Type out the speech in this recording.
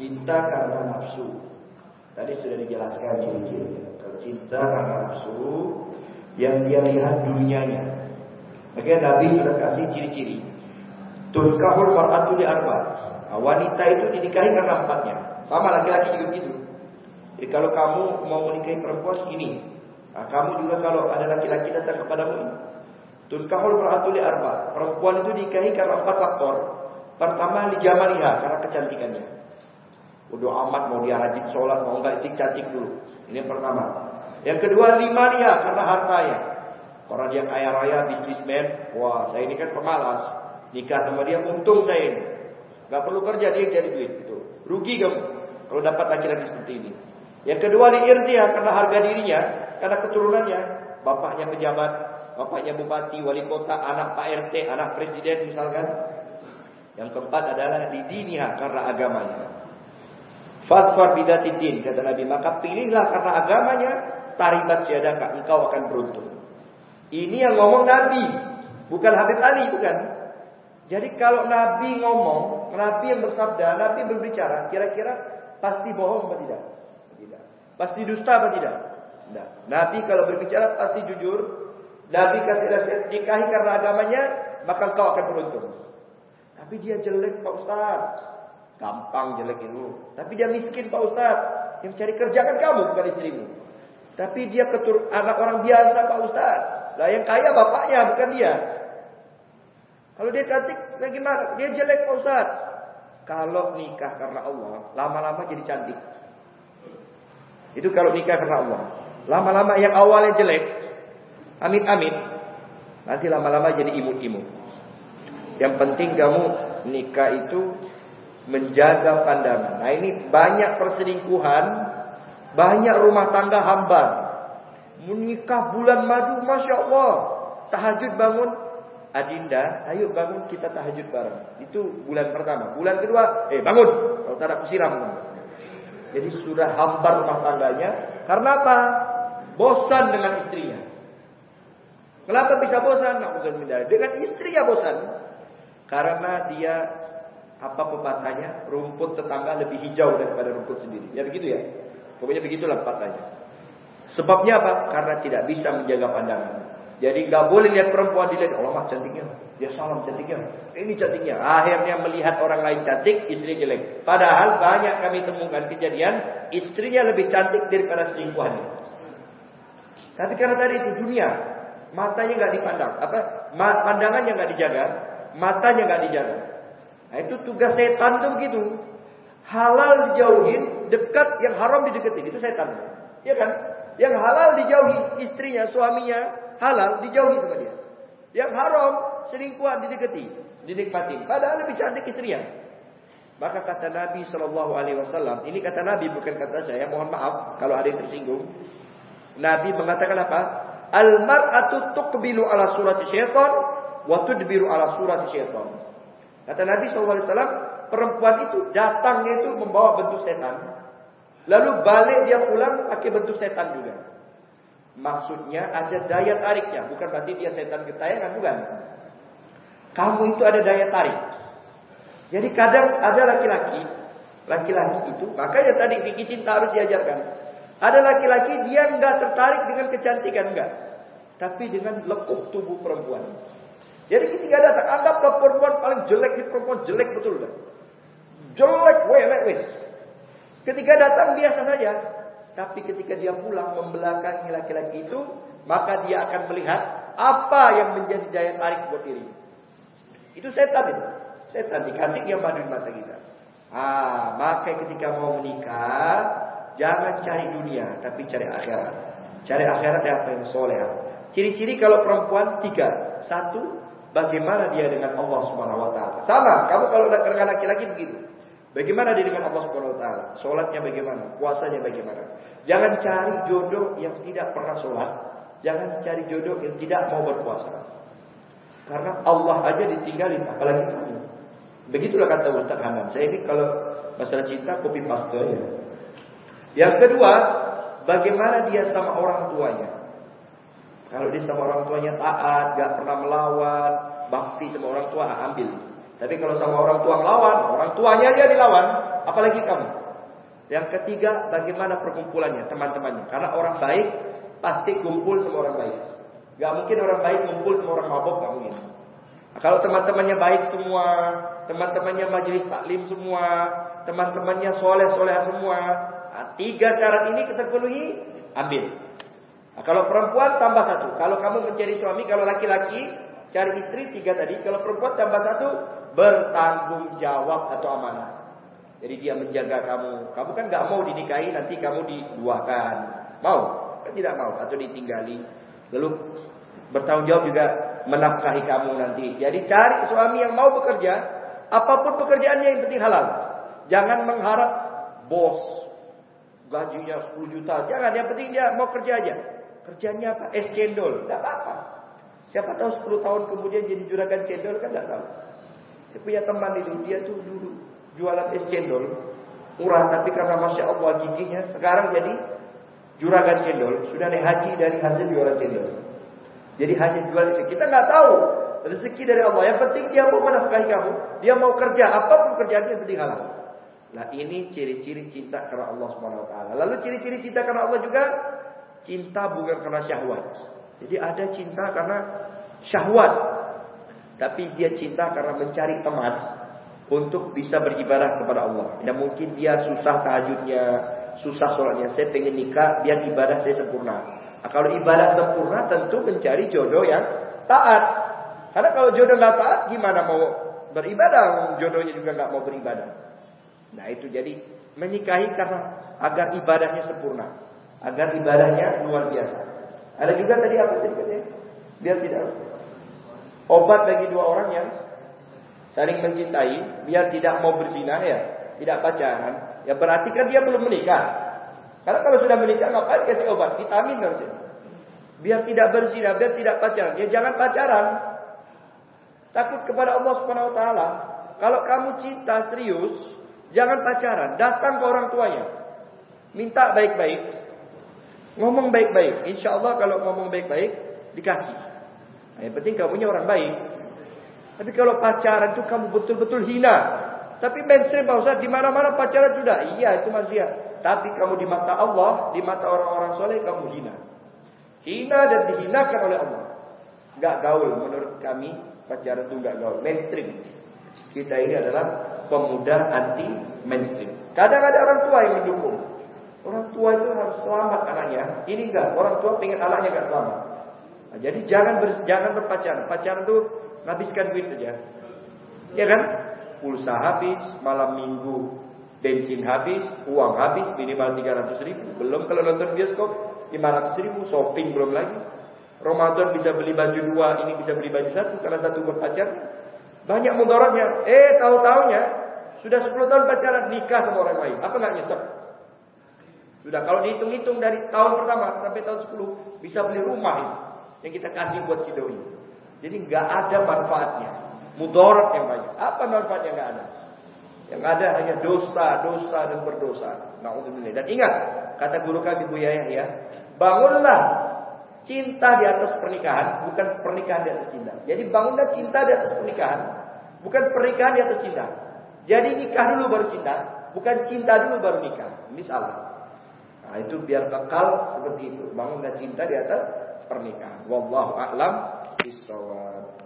Cinta karena nafsu. Tadi sudah dijelaskan ciri-cirinya. Kalau cinta karena nafsu, yang dia lihat dunianya. Makanya Nabi sudah kasih ciri-ciri. Tunkahul mar'atu li arba. Nah, wanita itu dinikahi karena empatnya. Sama laki-laki juga gitu. Jadi kalau kamu mau menikahi perempuan ini, nah, kamu juga kalau ada laki-laki datang kepadamu ini. Tunkahul mar'atu li arba. Perempuan itu dinikahi karena 4 faktor. Pertama li jamaliha, karena kecantikannya. Udah amat mau dia rajin sholat, mau enggak cantik dulu. Ini yang pertama. Yang kedua limania, karena hartanya. Orang dia kaya raya, bisnismen. Wah, saya ini kan pemalas. Nikah sama dia untung saya ini. Gak perlu kerja, dia cari duit. Itu rugi kamu kalau dapat laki-laki seperti ini. Yang kedua liirdiha, karena harga dirinya, karena keturunannya. Bapaknya pejabat, bapaknya bupati, wali kota, anak Pak RT, anak presiden misalkan. Yang keempat adalah lidiniha, karena agamanya. Fadfar bidatidin, kata Nabi, maka pilihlah karena agamanya, taribat syadaka, engkau akan beruntung. Ini yang ngomong Nabi, bukan Habib Ali, bukan. Jadi kalau Nabi ngomong, Nabi yang bersabda, Nabi berbicara, kira-kira pasti bohong atau tidak? Tidak. Pasti dusta atau tidak? Tidak. Nabi kalau berbicara pasti jujur. Nabi kasih nasihat, nikahi karena agamanya, maka engkau akan beruntung. Tapi dia jelek Pak Ustaz. Gampang jelek itu. Tapi dia miskin Pak Ustaz. Yang cari kerja kan kamu, bukan istrimu. Tapi dia anak orang biasa Pak Ustaz. Lah yang kaya bapaknya, bukan dia. Kalau dia cantik, bagaimana? Dia jelek Pak Ustaz. Kalau nikah karena Allah, lama-lama jadi cantik. Itu kalau nikah karena Allah. Lama-lama yang awalnya jelek, amit-amit, nanti lama-lama jadi imut-imut. Yang penting kamu nikah itu menjaga pandangan. Nah ini banyak perselingkuhan, banyak rumah tangga hambar. Menikah bulan madu, Masya Allah. Tahajud bangun, Adinda, ayo bangun kita tahajud bareng. Itu bulan pertama. Bulan kedua, bangun. Kalau tak ada kusiram. Jadi sudah hambar rumah tangganya. Karena apa? Bosan dengan istrinya. Kenapa bisa bosan? Dengan istrinya bosan. Karena dia, apa pepatahnya? Rumput tetangga lebih hijau daripada rumput sendiri. Ya begitu ya. Pokoknya begitulah pepatahnya. Sebabnya apa? Karena tidak bisa menjaga pandangan. Jadi nggak boleh lihat perempuan dilihat, Allah mah cantiknya, dia salam cantiknya, ini cantiknya. Akhirnya melihat orang lain cantik, istri jelek. Padahal banyak kami temukan kejadian istrinya lebih cantik daripada selingkuhannya. Tapi karena tadi itu dunia, matanya nggak dipandang, pandangannya nggak dijaga, matanya nggak dijaga. Nah itu tugas setan tuh begitu. Halal dijauhin, dekat yang haram dideketin, itu setan, ya kan? Yang halal dijauhi istrinya, suaminya. Halal dijauhi sama dia. Yang haram selingkuhan didekati, dinikmati. Padahal lebih cantik istrinya. Maka kata Nabi SAW, ini kata Nabi bukan kata saya. Mohon maaf kalau ada yang tersinggung. Nabi mengatakan apa? Al-mar'atu tuqbilu ala surati syaitan wa tudbiru ala surati syaitan. Kata Nabi SAW, perempuan itu datangnya itu membawa bentuk setan. Lalu balik dia pulang pakai bentuk setan juga. Maksudnya ada daya tariknya. Bukan berarti dia setan gentayangan, bukan. Kamu itu ada daya tarik. Jadi kadang ada laki-laki itu, makanya tadi fikih cinta harus diajarkan. Ada laki-laki dia enggak tertarik dengan kecantikan, enggak. Tapi dengan lekuk tubuh perempuan. Jadi ketika datang, anggaplah perempuan paling jelek di perempuan, jelek betul kan. Jelek, wes. Ketika datang biasa saja. Tapi ketika dia pulang membelakangi laki-laki itu, maka dia akan melihat apa yang menjadi daya tarik buat diri. Itu setan itu. Setan dikasih yang madu di mata kita. Maka ketika mau menikah, jangan cari dunia, tapi cari akhirat. Cari akhirat apa yang soleh. Ciri-ciri kalau perempuan 3. 1, bagaimana dia dengan Allah Subhanahu Wa Taala. Sama, kamu kalau dengan laki-laki begitu. Bagaimana dia dengan Allah Subhanahu Wa Taala? Sholatnya bagaimana? Puasanya bagaimana? Jangan cari jodoh yang tidak pernah sholat. Jangan cari jodoh yang tidak mau berpuasa. Karena Allah aja ditinggalin, apalagi kamu. Begitulah kata Ustaz Hanan. Saya ini kalau masalah cinta copy paste ya. Yang kedua, bagaimana dia sama orang tuanya? Kalau dia sama orang tuanya taat, gak pernah melawan, bakti sama orang tua, ambil. Tapi kalau sama orang tua ngelawan, orang tuanya dia dilawan, apalagi kamu. Yang ketiga, bagaimana perkumpulannya, teman-temannya. Karena orang baik pasti kumpul sama orang baik. Gak mungkin orang baik kumpul sama orang mabok, gak mungkin. Nah, kalau teman-temannya baik semua, teman-temannya majelis taklim semua, teman-temannya soleh-soleh semua, nah, 3 syarat ini terpenuhi, ambil. Nah, kalau perempuan tambah 1. Kalau kamu mencari suami, kalau laki-laki cari istri 3 tadi. Kalau perempuan tambah 1, bertanggung jawab atau amanah. Jadi dia menjaga kamu. Kamu kan gak mau dinikahi, nanti kamu diduakan. Mau? Kan tidak mau, atau ditinggali. Lalu bertanggung jawab juga menafkahi kamu nanti. Jadi cari suami yang mau bekerja, apapun pekerjaannya yang penting halal. Jangan mengharap bos gajinya 10 juta. Jangan, yang penting dia mau kerja aja. Kerjanya apa? Es cendol, tidak apa-apa. Siapa tahu 10 tahun kemudian jadi juragan cendol, kan tidak tahu. Saya punya teman itu, dia tuh dulu jualan es cendol murah, tapi karena Masya Allah giginya sekarang jadi juragan cendol. Sudah naik haji dari hasil jualan cendol. Jadi hanya jual itu. Kita nggak tahu rezeki dari Allah. Yang penting dia mau menafkahi kamu, dia mau kerja, apapun pekerjaannya yang penting halal. Nah, ini ciri-ciri cinta karena Allah Subhanahu wa taala. Lalu ciri-ciri cinta karena Allah juga cinta bukan karena syahwat. Jadi ada cinta karena syahwat, tapi dia cinta karena mencari teman untuk bisa beribadah kepada Allah. Ya mungkin dia susah tahajudnya, susah sholatnya. Saya pengen nikah biar ibadah saya sempurna. Nah, kalau ibadah sempurna tentu mencari jodoh yang taat. Karena kalau jodoh nggak taat, gimana mau beribadah? Jodohnya juga nggak mau beribadah. Nah itu jadi menikahi karena agar ibadahnya sempurna, agar ibadahnya luar biasa. Ada juga tadi apa tadi katanya? Biar tidak obat bagi 2 orang yang saling mencintai, biar tidak mau berzina ya, tidak pacaran. Ya berarti kan dia belum menikah. Karena kalau sudah menikah ngapain kasih obat? Vitamin harusnya. Biar tidak berzina, biar tidak pacaran. Ya jangan pacaran. Takut kepada Allah Subhanahu wa taala. Kalau kamu cinta serius, jangan pacaran, datang ke orang tuanya. Minta baik-baik. Ngomong baik-baik. Insya Allah kalau ngomong baik-baik dikasih. Nah, yang penting kamunya orang baik. Tapi kalau pacaran itu kamu betul-betul hina. Tapi mainstream Pak Ustaz, di mana-mana pacaran sudah. Iya, itu manusia. Tapi kamu di mata Allah, di mata orang-orang soleh kamu hina. Hina dan dihinakan oleh Allah. Enggak gaul menurut kami, pacaran itu enggak gaul. Mainstream. Kita ini adalah pemuda anti mainstream. Kadang ada orang tua yang mendukung. Orang tua itu harus selamat anaknya. Ini enggak, orang tua pengen anaknya enggak selamat. Nah, jadi jangan berpacaran. Pacaran itu ngabiskan duit saja. Ya kan? Pulsa habis, malam minggu bensin habis, uang habis minimal 300.000. Belum kalau nonton bioskop 500.000, shopping belum lagi. Ramadan bisa beli baju 2, ini bisa beli baju 1 karena satu berpacar. Banyak mudaratnya. Tahu-taunya sudah 10 tahun pacaran nikah sama orang lain. Apa enggak nyesek? Sudah kalau dihitung-hitung dari tahun pertama sampai tahun 10 bisa beli rumah ini yang kita kasih buat si doi. Jadi enggak ada manfaatnya. Mudarat yang banyak. Apa manfaatnya? Enggak ada. Yang ada hanya dosa dan berdosa. Na'udzubillah. Dan ingat, kata guru kami Bu Yahya, bangunlah cinta di atas pernikahan, bukan pernikahan di atas cinta. Jadi bangunlah cinta di atas pernikahan, bukan pernikahan di atas cinta. Jadi nikah dulu baru cinta, bukan cinta dulu baru nikah. Ini salah. Nah, itu biar kekal seperti itu. Bangunlah cinta di atas pernikahan. Wallahu a'lam bishawab.